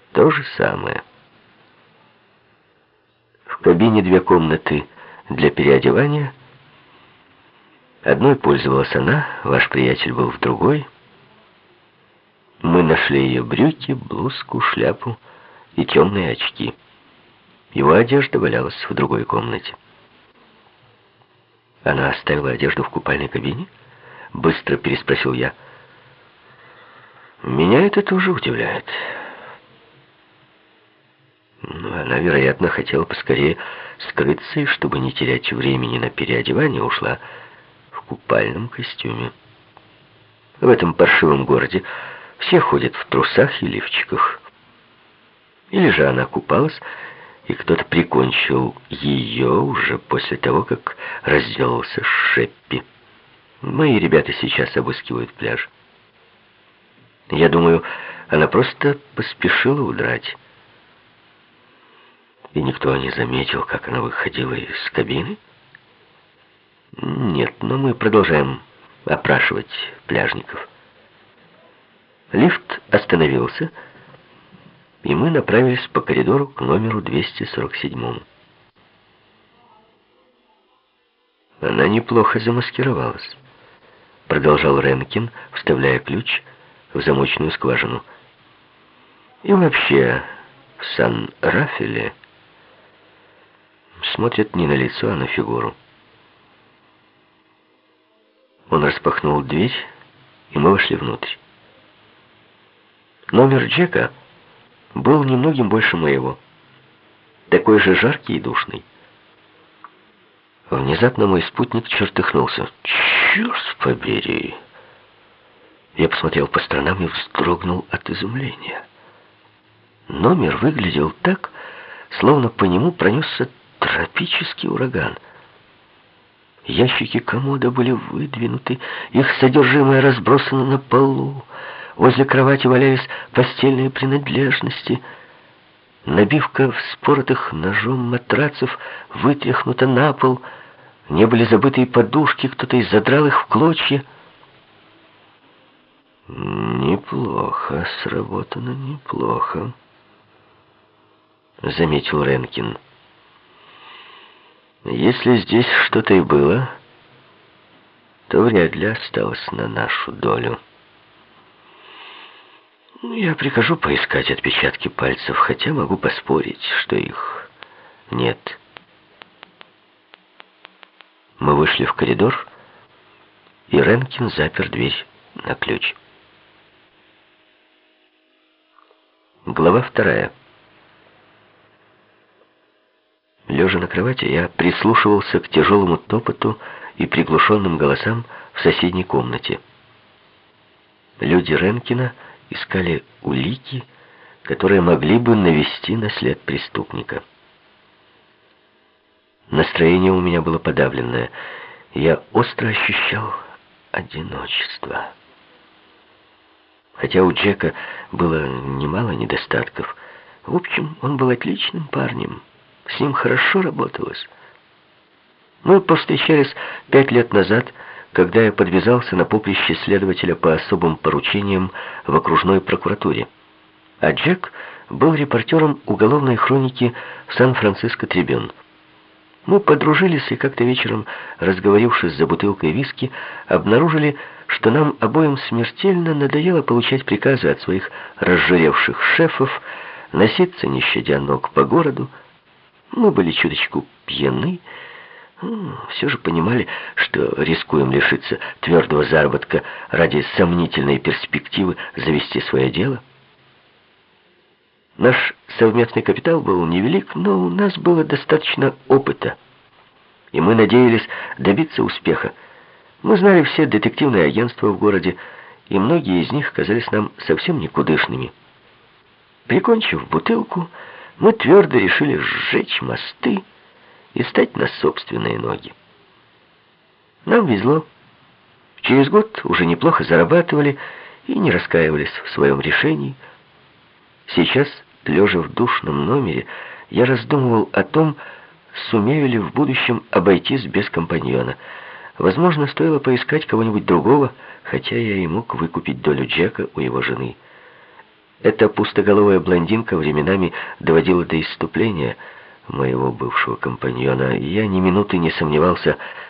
То же самое. В кабине 2 комнаты для переодевания. Одной пользовалась она, ваш приятель был в другой. Мы нашли ее брюки, блузку, шляпу и темные очки. Его одежда валялась в другой комнате. Она оставила одежду в купальной кабине? Быстро переспросил я. Меня это тоже удивляет. Она, вероятно, хотела поскорее скрыться, и чтобы не терять времени на переодевание, ушла в купальном костюме. В этом паршивом городе все ходят в трусах и лифчиках. Или же она купалась, и кто-то прикончил ее уже после того, как разделался с Шеппи. Мои ребята сейчас обыскивают пляж. Я думаю, она просто поспешила удрать. И никто не заметил, как она выходила из кабины? Нет, но мы продолжаем опрашивать пляжников. Лифт остановился, и мы направились по коридору к номеру 247. Она неплохо замаскировалась, продолжал Ренкин, вставляя ключ в замочную скважину. И вообще, в Сан-Рафеле смотрят не на лицо, а на фигуру. Он распахнул дверь, и мы вошли внутрь. Номер Джека был немногим больше моего, такой же жаркий и душный. Внезапно мой спутник чертыхнулся. «Черт побери!» Я посмотрел по сторонам и вздрогнул от изумления. Номер выглядел так, словно по нему пронесся тропический ураган. Ящики комода были выдвинуты, их содержимое разбросано на полу. Возле кровати валялись постельные принадлежности. Набивка вспоротых ножом матрацев вытряхнута на пол. Не были забыты и подушки, кто-то и задрал их в клочья. «Неплохо сработано, неплохо», — заметил Ренкин. «Если здесь что-то и было, то вряд ли осталось на нашу долю. Я прикажу поискать отпечатки пальцев, хотя могу поспорить, что их нет». Мы вышли в коридор, и Ренкин запер дверь на ключ. Глава 2. Лежа на кровати, я прислушивался к тяжелому топоту и приглушенным голосам в соседней комнате. Люди Ренкина искали улики, которые могли бы навести на след преступника. Настроение у меня было подавленное. Я остро ощущал одиночество. Хотя у Джека было немало недостатков, в общем, он был отличным парнем. С ним хорошо работалось. Мы повстречались 5 лет назад, когда я подвязался на поприще следователя по особым поручениям в окружной прокуратуре. А Джек был репортером уголовной хроники в Сан-Франциско Трибюн. Мы подружились и как-то вечером, разговорившись за бутылкой виски, обнаружили, что нам обоим смертельно надоело получать приказы от своих разжиревших шефов, носиться, не щадя ног, по городу. Мы были чуточку пьяны, все же понимали, что рискуем лишиться твердого заработка ради сомнительной перспективы завести свое дело. Наш совместный капитал был невелик, но у нас было достаточно опыта, и мы надеялись добиться успеха. Мы знали все детективные агентства в городе, и многие из них казались нам совсем никудышными. Прикончив бутылку, мы твердо решили сжечь мосты и стать на собственные ноги. Нам везло. Через год уже неплохо зарабатывали и не раскаивались в своем решении. Сейчас, лежа в душном номере, я раздумывал о том, сумею ли в будущем обойтись без компаньона. Возможно, стоило поискать кого-нибудь другого, хотя я и мог выкупить долю Джека у его жены. Эта пустоголовая блондинка временами доводила до исступления моего бывшего компаньона, и я ни минуты не сомневался,